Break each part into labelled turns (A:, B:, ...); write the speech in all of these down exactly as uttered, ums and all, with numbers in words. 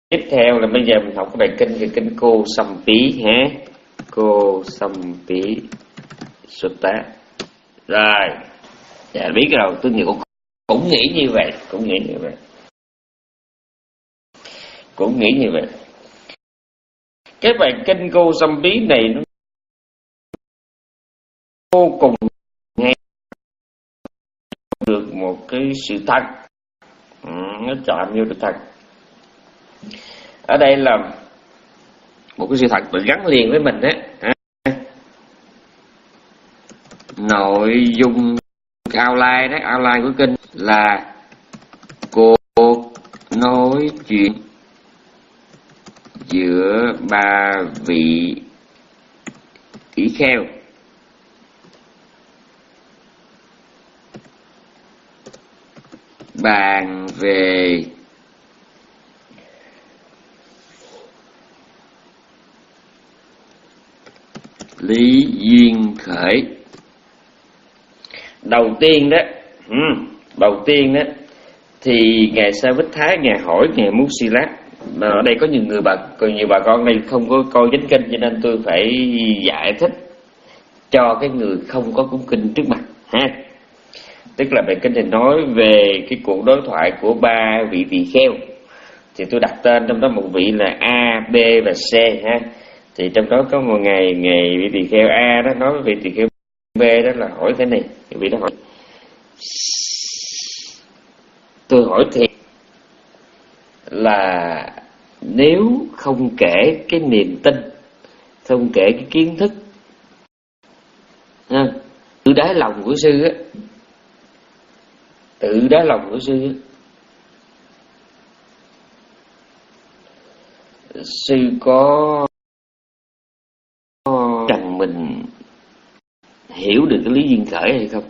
A: Tiếp theo là bây giờ mình học cái bài kinh về kinh Cô Sâm Pí ha. Cô Sâm Pí Sutta. Rồi, dạ biết rồi, tôi nghĩ cũng, cũng nghĩ như vậy, cũng nghĩ như vậy. Cũng nghĩ như vậy. Cái bài kinh Cô Sâm Pí này nó vô cùng hay, được một cái sự thật, ừ, nó chạm vô được thật. Ở đây là một cái sự thật được gắn liền với mình á. Nội dung outline đó, outline của kinh là cô nói chuyện giữa ba vị tỷ kheo bàn về lý duyên khởi. Đầu tiên đó, ừ, đầu tiên đó thì ngài Sa Vích Thái ngài hỏi ngài Muxilat. Mà ở đây có nhiều người bà, còn nhiều bà con đây không có coi chánh kinh, cho nên tôi phải giải thích cho cái người không có cuốn kinh trước mặt ha. Tức là bài kinh thì nói về cái cuộc đối thoại của ba vị tỳ kheo. Thì tôi đặt tên trong đó một vị là A, B và C ha. Thì trong đó có một ngày ngày vị tỳ kheo A đó nói với vị tỳ kheo B đó là hỏi thế này, vị đó hỏi: tôi hỏi thiệt là nếu không kể cái niềm tin, không kể cái kiến thức ha, tự đáy lòng của sư á, tự đáy lòng của sư á, sư có rằng mình hiểu được cái lý duyên khởi hay không?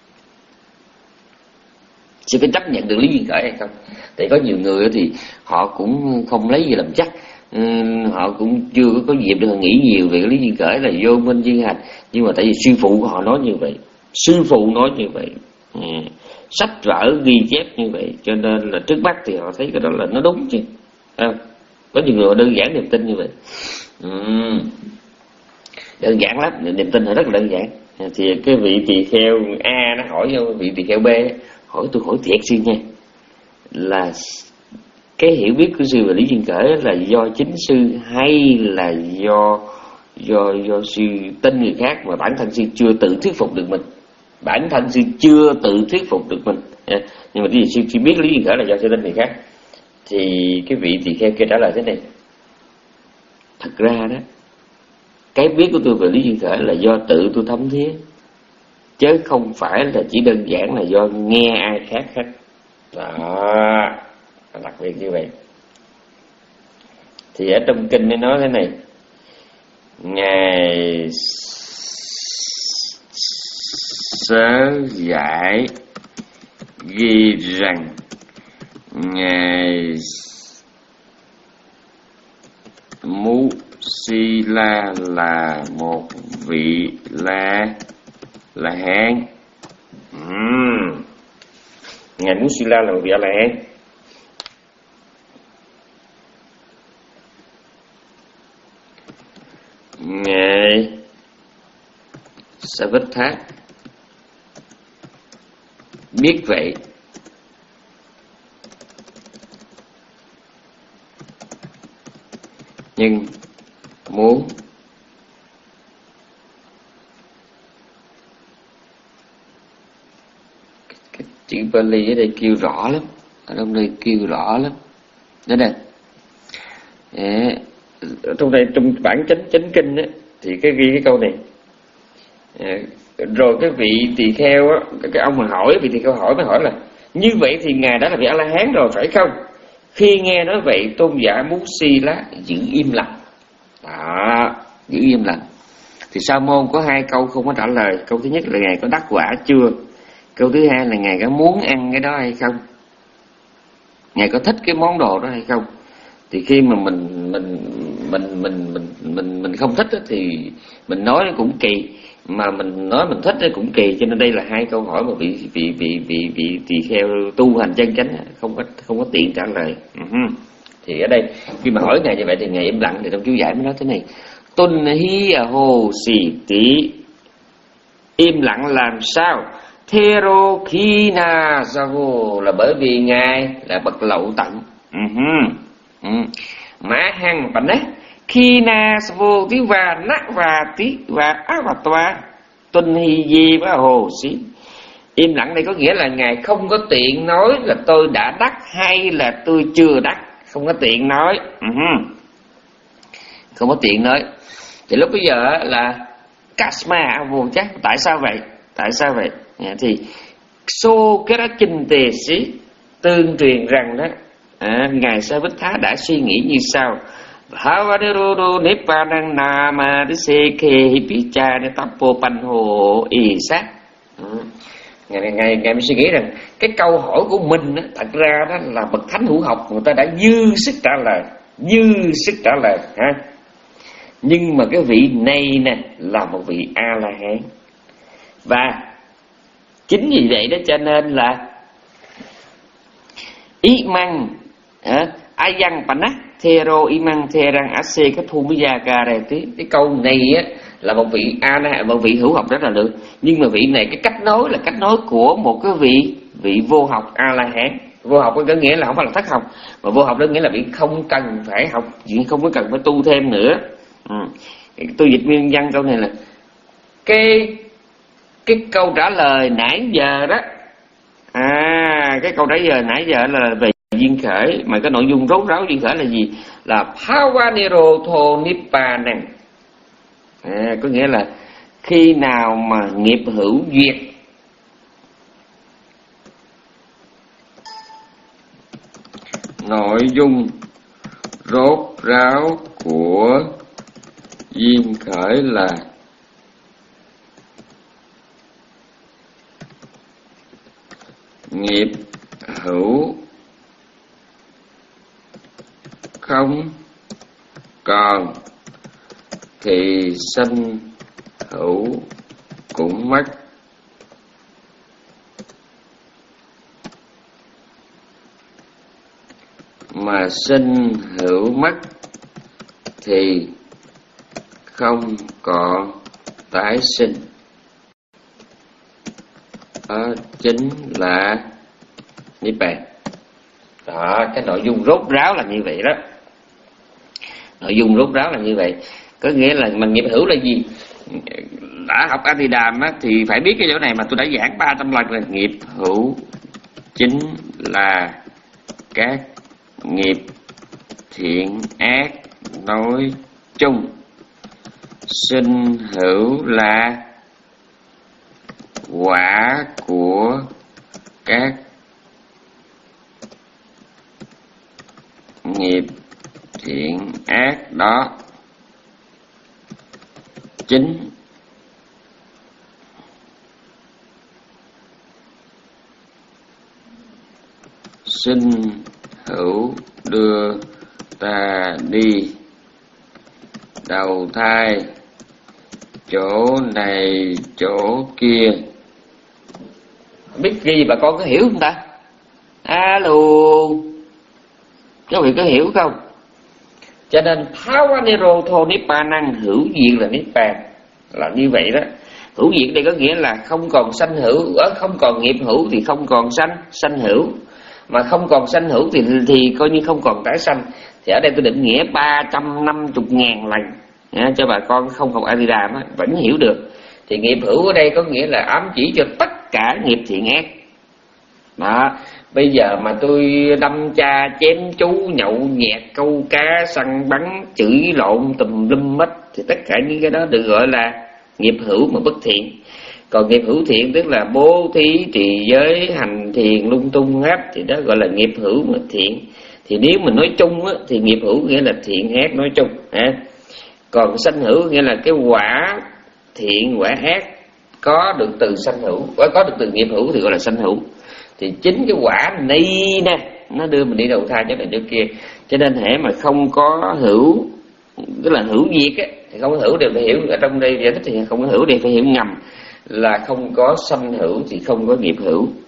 A: Sư có chấp nhận được lý duyên khởi hay không? Tại có nhiều người thì họ cũng không lấy gì làm chắc, họ cũng chưa có dịp được nghĩ nhiều về cái lý duyên khởi là vô minh duyên hành. Nhưng mà tại vì sư phụ của họ nói như vậy, sư phụ nói như vậy, sách vở ghi chép như vậy, cho nên là trước mắt thì họ thấy cái đó là nó đúng chứ. À, có nhiều người đơn giản niềm tin như vậy. uhm. Đơn giản lắm, niềm tin là rất là đơn giản. Thì cái vị tỳ kheo A nó hỏi cho vị tỳ kheo B, hỏi tôi hỏi thiệt sư nha, là cái hiểu biết của sư về lý duyên khởi là do chính sư hay là do do do sư tin người khác mà bản thân sư chưa tự thuyết phục được mình, bản thân sư chưa tự thuyết phục được mình. Nhưng mà cái gì sư chỉ biết lý duyên khởi là do sư tin người khác. Thì cái vị tỳ kheo kia trả lời thế này: thật ra đó, cái biết của tôi về lý duyên khởi là do tự tôi thấm thía, chứ không phải là chỉ đơn giản là do nghe ai khác hết. Đó, đặc biệt như vậy. Thì ở trong kinh mới nói thế này: ngài Sớ Giải ghi rằng ngài Musila là một vị la la hán. uhm. Ngài Musila là một vị la hán. Ngài Sa Vích Thái biết vậy, nhưng muốn cái chữ Pali ở đây kêu rõ lắm, ở trong đây kêu rõ lắm đó đây. À, ở trong đây trong bản chánh chánh kinh á, thì cái ghi cái câu này. À, rồi cái vị tỳ kheo á, cái ông mà hỏi, vị tỳ kheo hỏi mới hỏi là như vậy thì ngài đã là vị A La Hán rồi phải không? Khi nghe nói vậy, tôn giả Musila giữ im lặng. Đó, giữ im lặng. Thì Sa môn có hai câu không có trả lời. Câu thứ nhất là ngài có đắc quả chưa? Câu thứ hai là ngài có muốn ăn cái đó hay không? Ngài có thích cái món đồ đó hay không? Thì khi mà mình mình mình mình mình mình mình không thích đó, thì mình nói nó cũng kỳ, mà mình nói mình thích nó cũng kỳ. Cho nên đây là hai câu hỏi mà vị vị vị vị vị tỳ kheo tu hành chân chánh không có không có tiện trả lời. Uh-huh. Thì ở đây khi mà hỏi ngài như vậy thì ngài im lặng, thì trong chú giải mới nói thế này: Tuân hi hồ xì tí. Im lặng làm sao? Thero khi na sao? Là bởi vì ngài là bậc lậu tận. Uh-huh. uh. Mã hằng bảnh á khi na sao tí và nát và tí và á và toa. Tuân hi di và hồ xí. Im lặng đây có nghĩa là ngài không có tiện nói là tôi đã đắc hay là tôi chưa đắc, không có tiện nói. Uh-huh. Không có tiện nói. Thì lúc bây giờ là Kasma vô chắc. Tại sao vậy? Tại sao vậy? À, thì Sô cái đó trình tề sĩ tương truyền rằng đó, à, ngài Sa Bích Thá đã suy nghĩ như sau: Havaderodo Nipanan Nama Seke Hipicha Tapo Panho Y Sát. Ngài ngài ngài mới suy nghĩ rằng cái câu hỏi của mình đó, thật ra đó là bậc thánh hữu học người ta đã dư sức trả lời, dư sức trả lời ha. Nhưng mà cái vị này nè là một vị A La Hán, và chính vì vậy đó cho nên là ý măng ai văn bản á thero ý măng theran ase cái thu mới ra ca đây tí. Cái câu này á là một vị A La, một vị hữu học rất là được, nhưng mà vị này cái cách nói là cách nói của một cái vị vị vô học A La Hán. Vô học có nghĩa là không phải là thất học, mà vô học đó nghĩa là vị không cần phải học, không có cần phải tu thêm nữa. Ừ. Tôi dịch nguyên văn câu này là cái cái câu trả lời nãy giờ đó, à cái câu trả lời nãy giờ là về duyên khởi, mà cái nội dung rốt ráo duyên khởi là gì? Là Pavanero Tho Nippanan. À, có nghĩa là khi nào mà nghiệp hữu duyệt nội dung rốt ráo của duyên khởi là nghiệp hữu không còn thì sanh hữu cũng mất, mà sinh hữu mất thì không còn tái sinh. Đó chính là Niết Bàn. Đó, cái nội dung rốt ráo là như vậy đó. Nội dung rốt ráo là như vậy. Có nghĩa là mình nghiệp hữu là gì? Đã học Abhidhamma á, thì phải biết cái chỗ này mà tôi đã giảng ba trăm lần là nghiệp hữu chính là các nghiệp thiện ác nói chung, sinh hữu là quả của các nghiệp thiện ác đó. Chính sinh hữu đưa ta đi đầu thai chỗ này chỗ kia. Biết gì bà con có hiểu không ta? Alo, các vị có hiểu không? Cho nên Pavanero Tho Nippanan, hữu diệt là Nibbana, là như vậy đó. Hữu diệt đây có nghĩa là không còn sanh hữu, không còn nghiệp hữu thì không còn sanh, sanh hữu. Mà không còn sanh hữu thì thì coi như không còn tái sanh. Thì ở đây tôi định nghĩa ba trăm năm mươi ngàn lần à, cho bà con không học Abhidhamma vẫn hiểu được. Thì nghiệp hữu ở đây có nghĩa là ám chỉ cho tất cả nghiệp thiện ác. Đó, bây giờ mà tôi đâm cha chém chú nhậu nhẹt câu cá săn bắn chửi lộn tùm lum mất thì tất cả những cái đó được gọi là nghiệp hữu mà bất thiện. Còn nghiệp hữu thiện tức là bố thí trì giới hành thiền lung tung hết thì đó gọi là nghiệp hữu mà thiện. Thì nếu mình nói chung á, thì nghiệp hữu nghĩa là thiện ác nói chung ha. Còn sanh hữu nghĩa là cái quả thiện quả ác có được từ sanh hữu, có được từ nghiệp hữu thì gọi là sanh hữu. Thì chính cái quả này nè nó đưa mình đi đầu thai cho này chỗ kia. Cho nên hễ mà không có hữu, tức là hữu diệt á, thì không có hữu đều phải hiểu ở trong đây giải thích thì không có hữu đều phải hiểu ngầm là không có sanh hữu thì không có nghiệp hữu.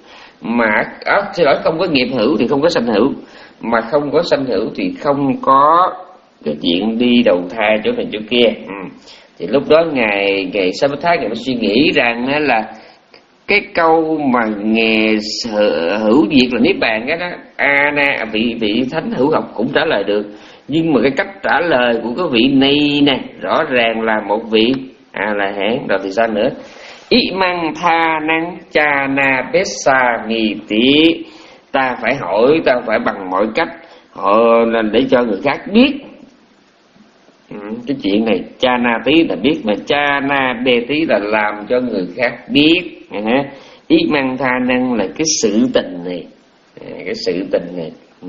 A: Mà à, xin lỗi, không có nghiệp hữu thì không có sanh hữu, mà không có sanh hữu thì không có cái chuyện đi đầu thai chỗ này chỗ kia. Ừ. Thì lúc đó ngài ngài Samatha ngài mới suy nghĩ rằng là cái câu mà nghe hữu diệt là niết bàn cái đó, a na vị vị thánh hữu học cũng trả lời được, nhưng mà cái cách trả lời của cái vị này nè rõ ràng là một vị a la hán. Rồi thì sao nữa? Ý măng tha năng cha na bessa mì tí, ta phải hỏi, ta phải bằng mọi cách họ để cho người khác biết. Ừ, cái chuyện này cha na tí là biết, mà cha na bê tí là làm cho người khác biết. À, ý măng tha năng là cái sự tình này, à, cái sự tình này. Ừ.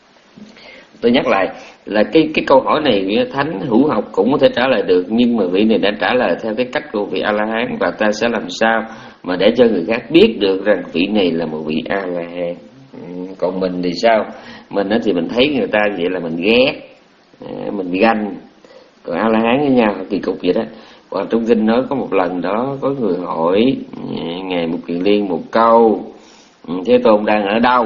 A: Tôi nhắc lại là cái cái câu hỏi này thánh hữu học cũng có thể trả lời được, nhưng mà vị này đã trả lời theo cái cách của vị A La Hán, và ta sẽ làm sao mà để cho người khác biết được rằng vị này là một vị A La Hán. Ừ, còn mình thì sao? Mình đó thì mình thấy người ta vậy là mình ghét, à, mình ganh. Còn A La Hán với nhau kỳ cục vậy đó. Còn trong kinh nói có một lần đó có người hỏi ngài Mục Kiền Liên một câu: Thế Tôn đang ở đâu?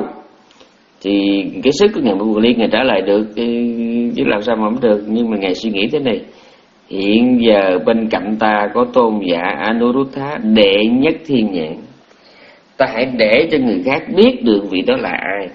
A: Thì cái sức của ngài Mục Kiền Liên ngài trả lời được, chứ làm sao mà không được. Nhưng mà ngài suy nghĩ thế này: hiện giờ bên cạnh ta có tôn giả Anuruddha đệ nhất thiên nhãn, ta hãy để cho người khác biết được vị đó là ai.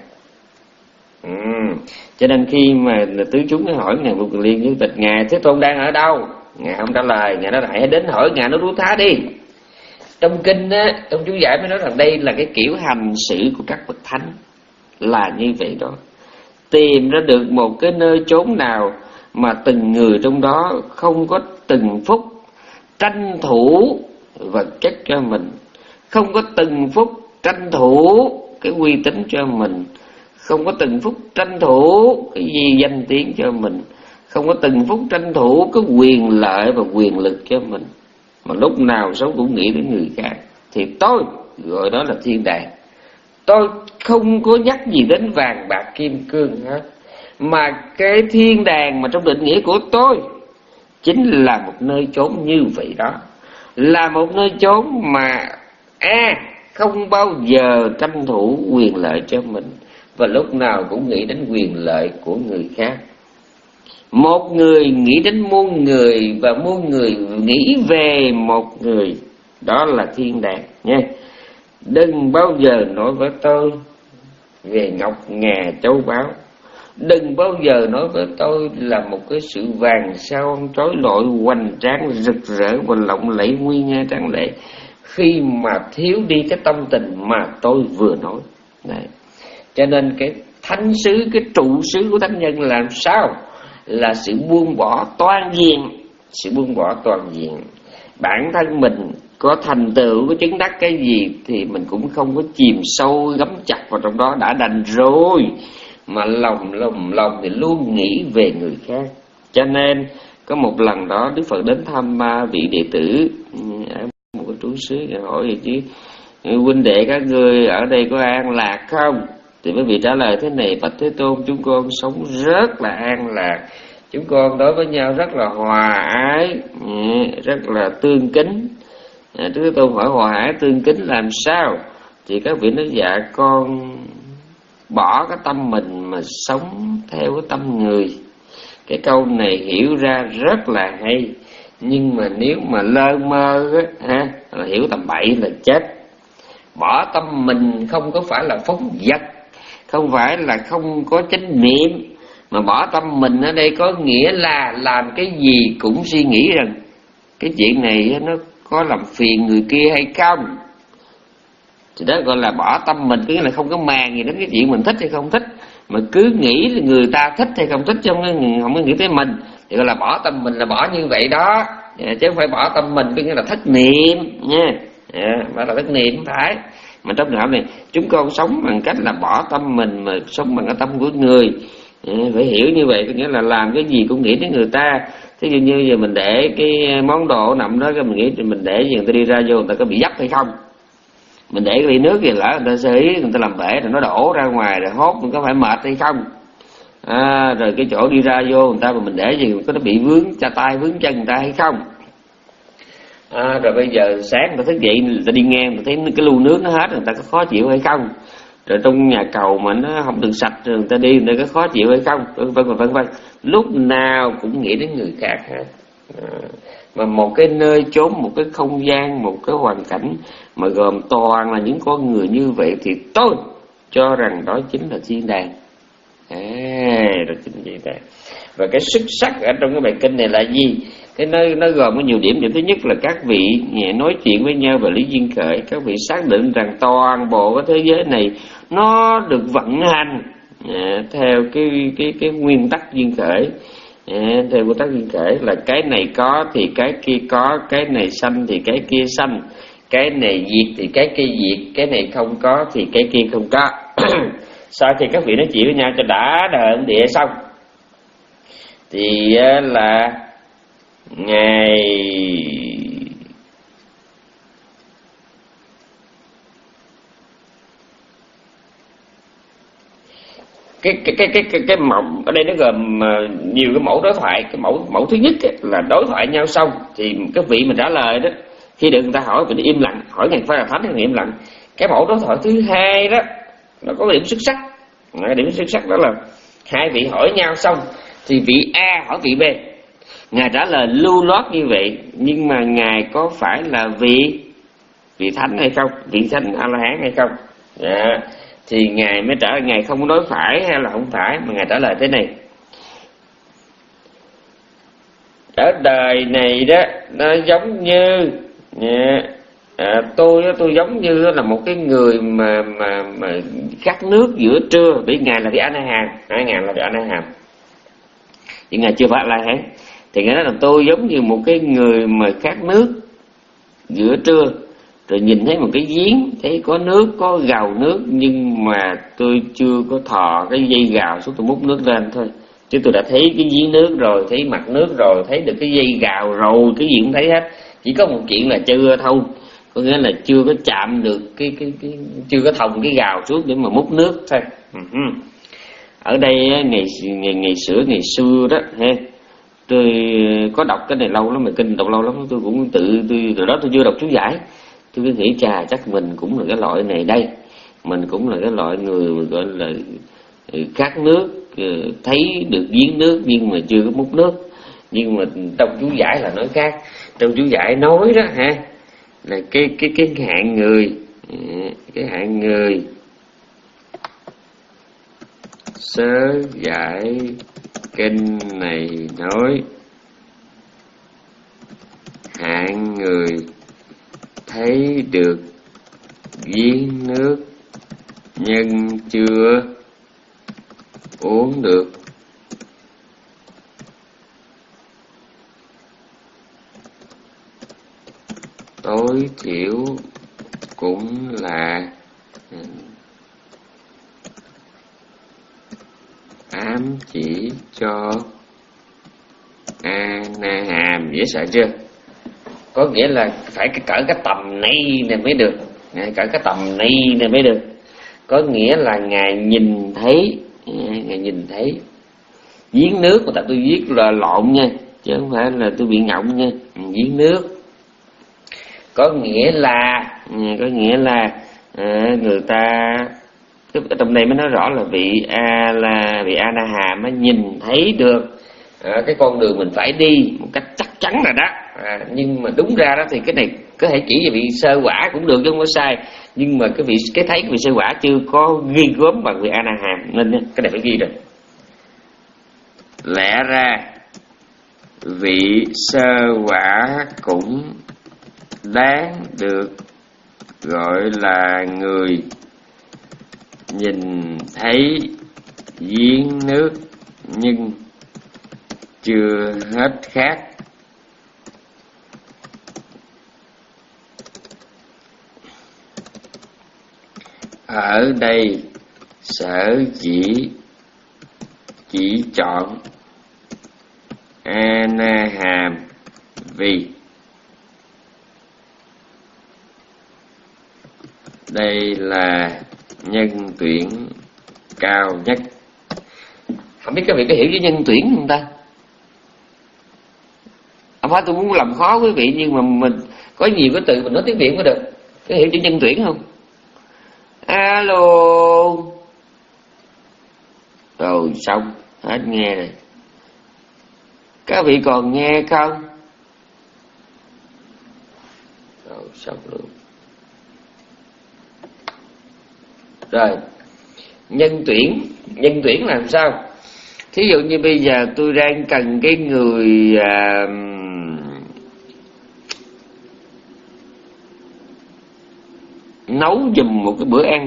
A: Ừ. Cho nên khi mà tứ chúng hỏi ngài Mục Kiền Liên với tịch ngài Thế Tôn đang ở đâu, ngài không trả lời. Ngài nói hãy đến hỏi ngài Anuruddha đi. Trong kinh á, trong chú giải mới nói rằng đây là cái kiểu hành xử của các bậc thánh là như vậy đó. Tìm ra được một cái nơi chốn nào mà từng người trong đó không có từng phút tranh thủ vật chất cho mình, không có từng phút tranh thủ cái uy tín cho mình, không có từng phút tranh thủ cái gì danh tiếng cho mình, không có từng phút tranh thủ cái quyền lợi và quyền lực cho mình, mà lúc nào sống cũng nghĩ đến người khác, thì tôi gọi đó là thiên đàng. Tôi không có nhắc gì đến vàng bạc kim cương hết, mà cái thiên đàng mà trong định nghĩa của tôi chính là một nơi chốn như vậy đó, là một nơi chốn mà a à, không bao giờ tranh thủ quyền lợi cho mình, và lúc nào cũng nghĩ đến quyền lợi của người khác. Một người nghĩ đến muôn người, và muôn người nghĩ về một người, đó là thiên đàng nha. Đừng bao giờ nói với tôi về ngọc ngà châu báu, đừng bao giờ nói với tôi là một cái sự vàng sao trói lọi hoành tráng rực rỡ và lộng lẫy nguy nga tráng lệ, khi mà thiếu đi cái tâm tình mà tôi vừa nói. Đấy. Cho nên cái thánh sứ, cái trụ sứ của thánh nhân làm sao? Là sự buông bỏ toàn diện, sự buông bỏ toàn diện. Bản thân mình có thành tựu, có chứng đắc cái gì thì mình cũng không có chìm sâu gắm chặt vào trong đó đã đành rồi, mà lòng lòng lòng thì luôn nghĩ về người khác. Cho nên có một lần đó Đức Phật đến thăm ba vị đệ tử, một cái trú xứ, hỏi gì chứ huynh đệ các ngươi ở đây có an lạc không? Thì mấy vị trả lời thế này: Bạch Thế Tôn, chúng con sống rất là an lạc, chúng con đối với nhau rất là hòa ái, rất là tương kính. Đức Thế Tôn hỏi hòa ái tương kính làm sao? Thì các vị nói: dạ con bỏ cái tâm mình mà sống theo cái tâm người. Cái câu này hiểu ra rất là hay, nhưng mà nếu mà lơ mơ á, ha, là hiểu tầm bậy là chết. Bỏ tâm mình không có phải là phóng dật, không phải là không có chánh niệm, mà bỏ tâm mình ở đây có nghĩa là làm cái gì cũng suy nghĩ rằng cái chuyện này nó có làm phiền người kia hay không. Thì đó gọi là bỏ tâm mình, có nghĩa là không có màng gì đến cái chuyện mình thích hay không thích, mà cứ nghĩ là người ta thích hay không thích, chứ không có nghĩ tới mình. Thì gọi là bỏ tâm mình là bỏ như vậy đó, chứ không phải bỏ tâm mình có nghĩa là thất niệm nha. Đó là thất niệm, không phải. Mà trong trường hợp này chúng con sống bằng cách là bỏ tâm mình mà sống bằng cái tâm của người. Phải hiểu như vậy, có nghĩa là làm cái gì cũng nghĩ đến người ta. Thí dụ như giờ mình để cái món đồ nằm đó, cái mình nghĩ mình để gì người ta đi ra vô người ta có bị dấp hay không. Mình để cái ly nước gì lỡ người ta sơ ý, người ta làm bể rồi nó đổ ra ngoài rồi hốt mình có phải mệt hay không. À, rồi cái chỗ đi ra vô người ta mà mình để gì có nó bị vướng cha tay vướng chân người ta hay không. À, rồi bây giờ sáng người ta thức dậy, người ta đi ngang, người ta thấy cái lu nước nó hết, người ta có khó chịu hay không? Rồi trong nhà cầu mà nó không được sạch, rồi người ta đi, người ta có khó chịu hay không? Vân vân vân vân. Lúc nào cũng nghĩ đến người khác hết. À, mà một cái nơi chốn, một cái không gian, một cái hoàn cảnh mà gồm toàn là những con người như vậy thì tôi cho rằng đó chính là thiên đàng. À, đó chính là thiên đàng. Và cái xuất sắc ở trong cái bài kinh này là gì? Cái nơi nó gồm có nhiều điểm. Điểm thứ nhất là các vị nói chuyện với nhau về lý duyên khởi, các vị xác định rằng toàn bộ cái thế giới này nó được vận hành à, theo cái cái cái nguyên tắc duyên khởi. À, theo nguyên tắc duyên khởi là cái này có thì cái kia có, cái này sanh thì cái kia sanh, cái này diệt thì cái kia diệt, cái này không có thì cái kia không có. Sau khi các vị nói chuyện với nhau cho đã đời ông địa xong thì là ngày cái cái cái cái cái cái mẫu ở đây nó gồm nhiều cái mẫu đối thoại. Cái mẫu mẫu thứ nhất ấy, là đối thoại nhau xong thì cái vị mình trả lời đó, khi được người ta hỏi mình im lặng, hỏi ngài phải là thánh thì im lặng. Cái mẫu đối thoại thứ hai đó nó có điểm xuất sắc. Cái điểm xuất sắc đó là hai vị hỏi nhau xong thì vị A hỏi vị B, ngài trả lời lưu loát như vậy, nhưng mà ngài có phải là vị vị thánh hay không, vị thánh A La Hán hay không? Dạ. Thì ngài mới trả lời, ngài không nói phải hay là không phải, mà ngài trả lời thế này: ở đời này đó nó giống như à, tôi tôi giống như là một cái người mà mà mà khát nước giữa trưa. Bởi ngài là vị A La Hán, hai ngài là vị A La Hán, thì ngài chưa phải A La Hán. Thì ngài nói là tôi giống như một cái người mà khát nước giữa trưa, rồi nhìn thấy một cái giếng, thấy có nước, có gào nước, nhưng mà tôi chưa có thò cái dây gào xuống tôi múc nước lên thôi. Chứ tôi đã thấy cái giếng nước rồi, thấy mặt nước rồi, thấy được cái dây gào rồi, cái gì cũng thấy hết. Chỉ có một chuyện là chưa thông, có nghĩa là chưa có chạm được cái cái cái chưa có thòng cái gào xuống để mà múc nước thôi. Uh-huh. Ở đây ngày ngày ngày xưa ngày xưa đó ha, tôi có đọc cái này lâu lắm, mà kinh đọc lâu lắm, tôi cũng tự tôi từ đó tôi chưa đọc chú giải. Tôi cứ nghĩ chà chắc mình cũng là cái loại này đây, mình cũng là cái loại người mà gọi là khát nước, thấy được giếng nước nhưng mà chưa có múc nước. Nhưng mà trong chú giải là nói khác. Trong chú giải nói đó ha, là cái cái cái hạng người, cái hạng người sớ giải kinh này nói hạng người thấy được giếng nước nhưng chưa uống được, tối thiểu cũng là ám chỉ cho A Na Hàm. Dễ sợ chưa? Có nghĩa là phải cỡ cái tầm này này mới được, cỡ cái tầm này này mới được. Có nghĩa là ngài nhìn thấy, ngài nhìn thấy giếng nước, mà tại tôi viết là lộn nha, chứ không phải là tôi bị ngọng nha. Giếng nước có nghĩa là có nghĩa là à, người ta ở trong đây mới nói rõ là vị A là vị A Na Hàm mới nhìn thấy được à, cái con đường mình phải đi một cách chắc chắn rồi đó. À, nhưng mà đúng ra đó thì cái này có thể chỉ về vị sơ quả cũng được chứ không có sai, nhưng mà cái vị cái thấy cái vị sơ quả chưa có ghi gớm bằng vị A Na Hàm, nên cái này phải ghi rồi. Lẽ ra vị sơ quả cũng đáng được gọi là người nhìn thấy giếng nước nhưng chưa hết khát. Ở đây sở dĩ chỉ chọn A Na Hàm vì đây là nhân tuyển cao nhất. Không biết các vị có hiểu với nhân tuyển không ta? Không phải tôi muốn làm khó quý vị, nhưng mà mình Có nhiều cái từ mình nói tiếng Việt mới được. Có hiểu chữ nhân tuyển không? Alo. Rồi xong, hết nghe rồi. Các vị còn nghe không? Rồi xong luôn. Rồi, nhân tuyển. Nhân tuyển làm sao? Thí dụ như bây giờ tôi đang cần cái người à, nấu giùm một cái bữa ăn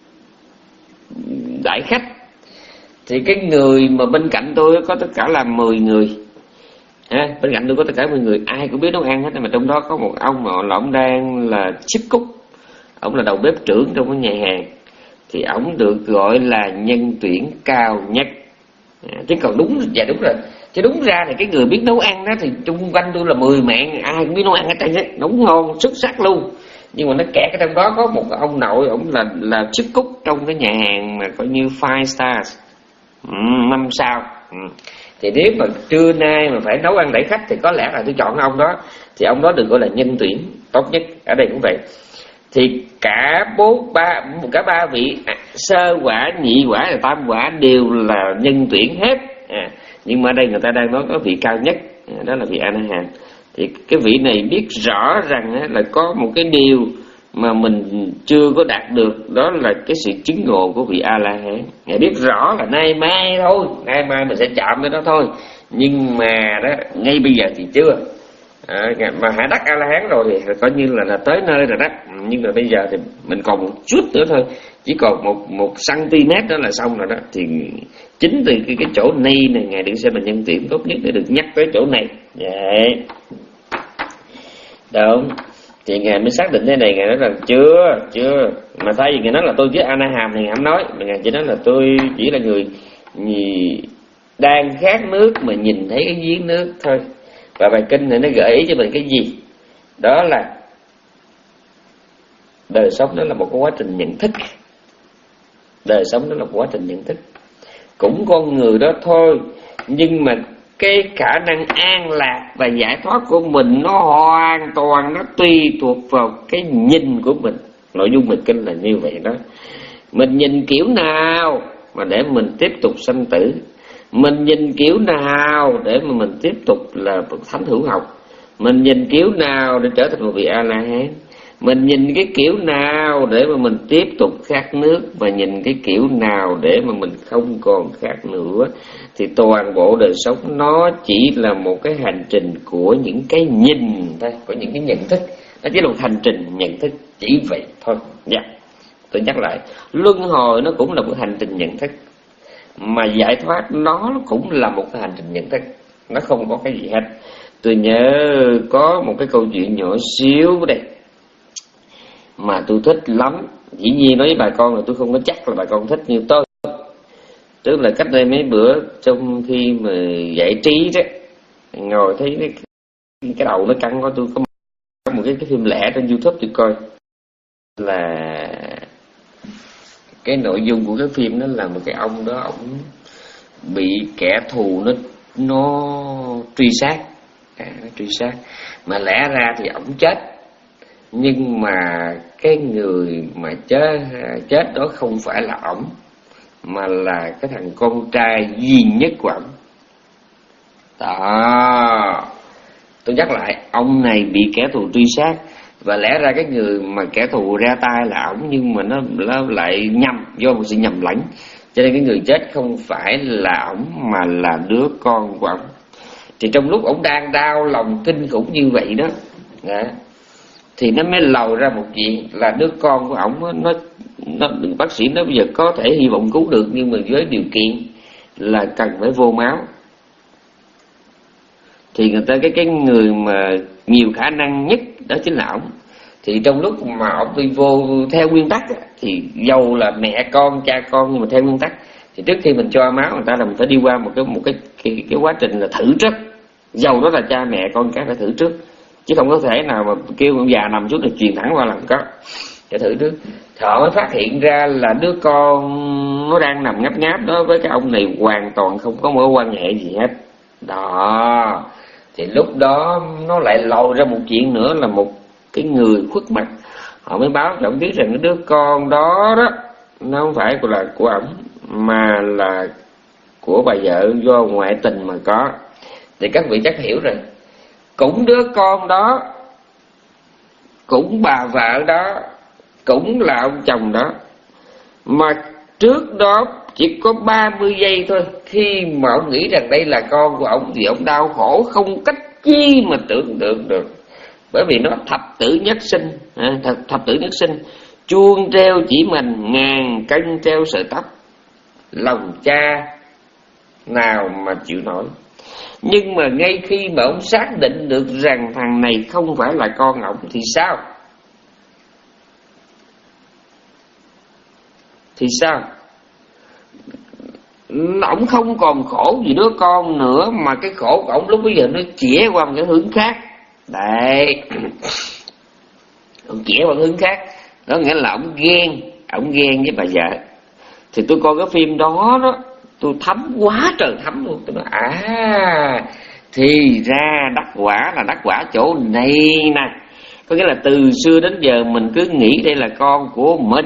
A: đãi khách, thì cái người mà bên cạnh tôi có tất cả là mười người ha, bên cạnh tôi có tất cả mười người, ai cũng biết nấu ăn hết, mà trong đó có một ông mà là ông đang là chef cook, ông là đầu bếp trưởng trong cái nhà hàng, thì ông được gọi là nhân tuyển cao nhất. À, chứ còn đúng, dạ đúng rồi, chứ đúng ra thì cái người biết nấu ăn đó thì chung quanh tôi là mười mạng, ai cũng biết nấu ăn hết trơn á, nấu ngon xuất sắc luôn. Nhưng mà nó kẹt ở trong đó có một ông nội, ông là là chef cook trong cái nhà hàng mà coi như five stars, ừ, năm sao. Ừ. Thì nếu mà trưa nay mà phải nấu ăn đãi khách thì có lẽ là tôi chọn ông đó, thì ông đó được gọi là nhân tuyển tốt nhất. Ở đây cũng vậy, thì cả bốn ba cả ba vị sơ quả, nhị quả và tam quả đều là nhân tuyển hết. À, nhưng mà ở đây người ta đang nói có vị cao nhất, đó là vị A-la-hán. Thì cái vị này biết rõ rằng là có một cái điều mà mình chưa có đạt được, đó là cái sự chứng ngộ của vị A-la-hán. Ngài biết rõ là nay mai thôi, nay mai mình sẽ chạm tới đó thôi, nhưng mà đó ngay bây giờ thì chưa. À, mà hạ đắc A-la-hán rồi thì coi như là, là tới nơi rồi đó. Nhưng mà bây giờ thì mình còn một chút nữa thôi, chỉ còn một một cm đó là xong rồi đó. Thì chính từ cái, cái chỗ này này Ngài được xem là nhân tuyển tốt nhất để được nhắc tới chỗ này. Vậy đúng, thì Ngài mới xác định thế này. Ngài nói là chưa chưa mà thay vì Ngài nói là tôi với A-na-hàm thì Ngài không nói, mà Ngài chỉ nói là tôi chỉ là người đang khát nước mà nhìn thấy cái giếng nước thôi. Và bài kinh này nó gợi ý cho mình cái gì? Đó là đời sống đó là một cái quá trình nhận thức. Đời sống đó là một quá trình nhận thức. Cũng con người đó thôi, nhưng mà cái khả năng an lạc và giải thoát của mình nó hoàn toàn nó tùy thuộc vào cái nhìn của mình. Nội dung bài kinh là như vậy đó. Mình nhìn kiểu nào mà để mình tiếp tục sanh tử, mình nhìn kiểu nào để mà mình tiếp tục là bậc thánh hữu học, mình nhìn kiểu nào để trở thành một vị A-la-hán, mình nhìn cái kiểu nào để mà mình tiếp tục khát nước, và nhìn cái kiểu nào để mà mình không còn khát nữa. Thì toàn bộ đời sống nó chỉ là một cái hành trình của những cái nhìn thôi, của những cái nhận thức. Nó chỉ là một hành trình nhận thức, chỉ vậy thôi. Dạ, tôi nhắc lại, luân hồi nó cũng là một hành trình nhận thức, mà giải thoát nó cũng là một cái hành trình nhận thức. Nó không có cái gì hết. Tôi nhớ có một cái câu chuyện nhỏ xíu đây mà tôi thích lắm. Dĩ nhiên nói với bà con là tôi không có chắc là bà con thích như tôi. Tức là cách đây mấy bữa trong khi mà giải trí đó, ngồi thấy cái, cái đầu nó căng quá, tôi có một cái, cái phim lẻ trên YouTube tôi coi. Là cái nội dung của cái phim đó là một cái ông đó, ông bị kẻ thù nó nó truy sát, à, nó truy sát mà lẽ ra thì ông chết, nhưng mà cái người mà chết chết đó không phải là ổng, mà là cái thằng con trai duy nhất của ổng. Đó, tôi nhắc lại, ông này bị kẻ thù truy sát, và lẽ ra cái người mà kẻ thù ra tay là ổng, nhưng mà nó, nó lại nhầm, do một sự nhầm lẫn, cho nên cái người chết không phải là ổng mà là đứa con của ổng. Thì trong lúc ổng đang đau lòng kinh khủng như vậy đó, đó thì nó mới lầu ra một chuyện là đứa con của ổng nó, nó bác sĩ nói bây giờ có thể hy vọng cứu được, nhưng mà với điều kiện là cần phải vô máu. Thì người ta cái cái người mà nhiều khả năng nhất đó chính là ổng. Thì trong lúc mà ổng đi vô theo nguyên tắc thì dầu là mẹ con cha con, nhưng mà theo nguyên tắc thì trước khi mình cho máu người ta là mình phải đi qua một cái một cái cái, cái quá trình là thử trước. Dầu đó là cha mẹ con cái phải thử trước, chứ không có thể nào mà kêu ông già nằm xuống rồi truyền thẳng qua làm có. Để thử trước, họ mới phát hiện ra là đứa con nó đang nằm ngáp ngáp đó với cái ông này hoàn toàn không có mối quan hệ gì hết. Đó, thì lúc đó nó lại lòi ra một chuyện nữa là một cái người khuất mặt, họ mới báo cho ông biết rằng cái đứa con đó đó nó không phải là của ổng mà là của bà vợ do ngoại tình mà có. Thì các vị chắc hiểu rồi, cũng đứa con đó, cũng bà vợ đó, cũng là ông chồng đó, mà trước đó chỉ có ba mươi giây thôi, khi mà ông nghĩ rằng đây là con của ông thì ông đau khổ không cách chi mà tưởng tượng được. Bởi vì nó thập tử nhất sinh, à, thập, thập tử nhất sinh, chuông treo chỉ mình, ngàn cân treo sợi tóc, lòng cha nào mà chịu nổi. Nhưng mà ngay khi mà ông xác định được rằng thằng này không phải là con ông thì sao? Thì sao? Ông không còn khổ vì đứa con nữa, mà cái khổ của ông lúc bây giờ nó chĩa qua một cái hướng khác. Đấy, ông chĩa qua hướng khác, đó nghĩa là ông ghen, ông ghen với bà vợ. Thì tôi coi cái phim đó đó, tôi thấm quá trời thấm luôn. Tôi nói à, thì ra đắc quả là đắc quả chỗ này nè. Có nghĩa là từ xưa đến giờ mình cứ nghĩ đây là con của mình,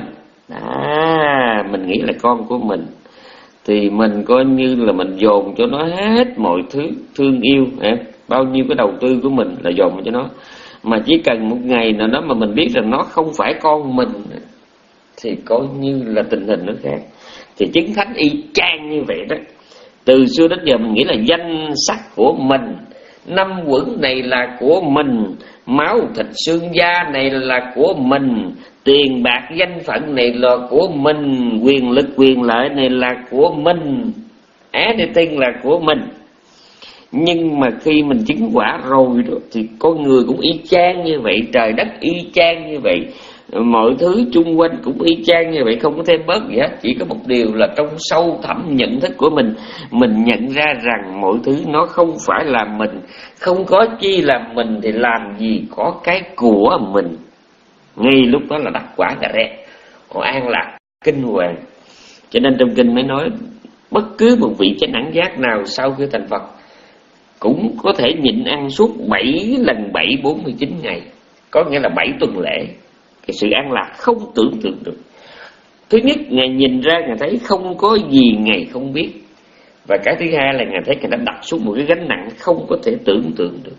A: à, mình nghĩ là con của mình, thì mình coi như là mình dồn cho nó hết mọi thứ thương yêu, à, bao nhiêu cái đầu tư của mình là dồn cho nó. Mà chỉ cần một ngày nào đó mà mình biết rằng nó không phải con mình thì coi như là tình hình nó khác. Thì chứng thánh y chang như vậy đó. Từ xưa đến giờ mình nghĩ là danh sắc của mình, năm quẩn này là của mình, máu thịt xương da này là của mình, tiền bạc danh phận này là của mình, quyền lực quyền lợi này là của mình, everything là của mình. Nhưng mà khi mình chứng quả rồi đó, thì con người cũng y chang như vậy, trời đất y chang như vậy, mọi thứ chung quanh cũng y chang như vậy, không có thêm bớt gì hết. Chỉ có một điều là trong sâu thẳm nhận thức của mình, mình nhận ra rằng mọi thứ nó không phải là mình, không có chi là mình thì làm gì có cái của mình. Ngay lúc đó là đắc quả cà rét, họ an lạc kinh hoàng. Cho nên trong kinh mới nói bất cứ một vị chánh đẳng giác nào sau khi thành Phật cũng có thể nhịn ăn suốt bảy lần bảy bốn mươi chín ngày, có nghĩa là bảy tuần lễ. Cái sự an lạc không tưởng tượng được. Thứ nhất, Ngài nhìn ra Ngài thấy không có gì Ngài không biết. Và cái thứ hai là Ngài thấy Ngài đã đặt xuống một cái gánh nặng không có thể tưởng tượng được.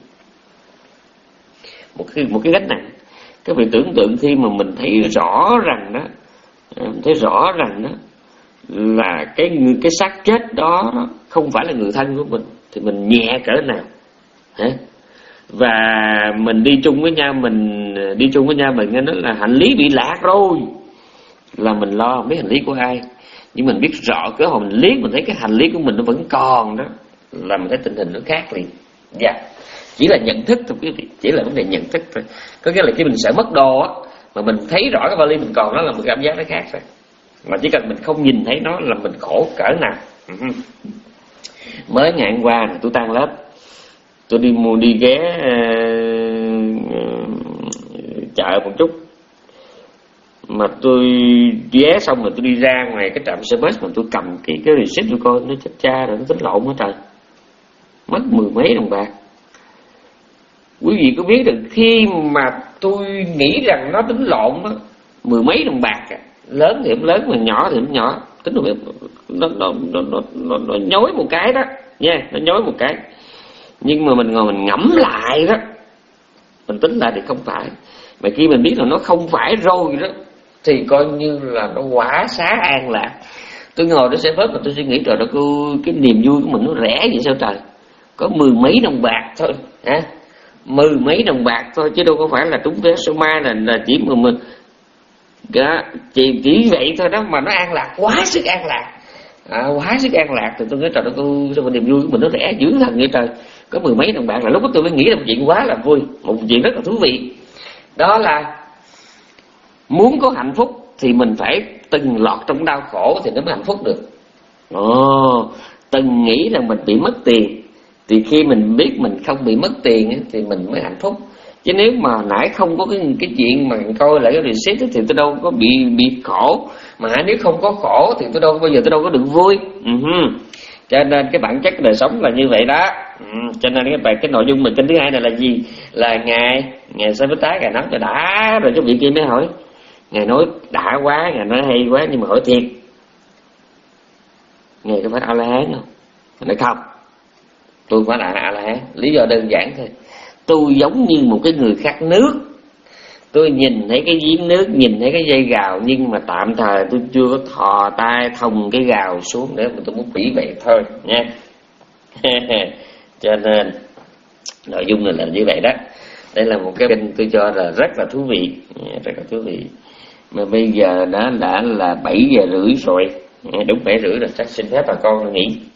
A: Một cái, một cái gánh nặng. Các vị tưởng tượng khi mà mình thấy rõ rằng đó, thấy rõ rằng đó là cái cái xác chết đó, đó không phải là người thân của mình, thì mình nhẹ cỡ nào, hả? Và mình đi chung với nhau, mình đi chung với nhau mình nghe nói là hành lý bị lạc rồi, là mình lo không biết hành lý của ai. Nhưng mình biết rõ cái hồi mình liếc mình thấy cái hành lý của mình nó vẫn còn đó, là mình thấy tình hình nó khác liền. Dạ, yeah. Chỉ là nhận thức thôi quý vị, chỉ là vấn đề nhận thức thôi. Có nghĩa là khi mình sợ mất đồ á, mà mình thấy rõ cái vali mình còn, đó là một cảm giác nó khác rồi. Mà chỉ cần mình không nhìn thấy nó là mình khổ cỡ nào. Mới ngày hôm qua tôi tan lớp, tôi đi mua đi ghé uh, chợ một chút, mà tôi ghé xong rồi tôi đi ra ngoài cái trạm xe bus mà tôi cầm cái cái receipt tôi coi, nó chết cha rồi, nó tính lộn hết trời, mất mười mấy đồng bạc. Quý vị có biết được khi mà tôi nghĩ rằng nó tính lộn đó, mười mấy đồng bạc à, lớn thì cũng lớn mà nhỏ thì cũng nhỏ, tính nó nó nó nó nó, nó, nó nhói một cái đó nha, yeah, nó nhói một cái. Nhưng mà mình ngồi mình ngẫm lại đó, mình tính lại thì không phải. Mà khi mình biết là nó không phải rồi đó, thì coi như là nó quả xá an lạc. Tôi ngồi đó xe bus mà tôi suy nghĩ trời đất ơi, cái niềm vui của mình nó rẻ vậy sao trời, có mười mấy đồng bạc thôi hả, mười mấy đồng bạc thôi chứ đâu có phải là trúng vé số ma là, là chỉ mà mình đó, chỉ, chỉ vậy thôi đó mà nó an lạc, quá sức an lạc, à, quá sức an lạc. Thì tôi nói trời đất ơi, sao mà niềm vui của mình nó rẻ dữ thần vậy trời, có mười mấy đồng bạc. Là lúc đó tôi mới nghĩ là một chuyện quá là vui, một chuyện rất là thú vị. Đó là muốn có hạnh phúc thì mình phải từng lọt trong đau khổ thì nó mới hạnh phúc được. Ồ, từng nghĩ rằng mình bị mất tiền thì khi mình biết mình không bị mất tiền thì mình mới hạnh phúc. Chứ nếu mà nãy không có cái cái chuyện mà coi lại cái receipt thì tôi đâu có bị bị khổ. Mà nếu không có khổ thì tôi đâu bao giờ tôi đâu có được vui. Uh-huh. Cho nên cái bản chất đời sống là như vậy đó. Uh, cho nên cái bài cái nội dung mình kênh thứ hai này là gì? Là ngài Ngài Sa Bít Tá Ngài nói cho đã rồi, cái vị kia mới hỏi. Ngài nói đã quá, Ngài nói hay quá, nhưng mà hỏi thiệt, Ngài có phải A La Hán không? Ngài nói không, tôi phải là A La Hán. Lý do đơn giản thôi, tôi giống như một cái người khát nước. Tôi nhìn thấy cái giếng nước, nhìn thấy cái dây gào, nhưng mà tạm thời tôi chưa có thò tay thòng cái gào xuống để mà tôi muốn bị vậy thôi nha. Cho nên nội dung này là như vậy đó. Đây là một cái kinh tôi cho là rất là thú vị, rất là thú vị. Mà bây giờ nó đã là bảy giờ rưỡi rồi, đúng bảy rưỡi rồi, chắc xin phép bà con nghỉ.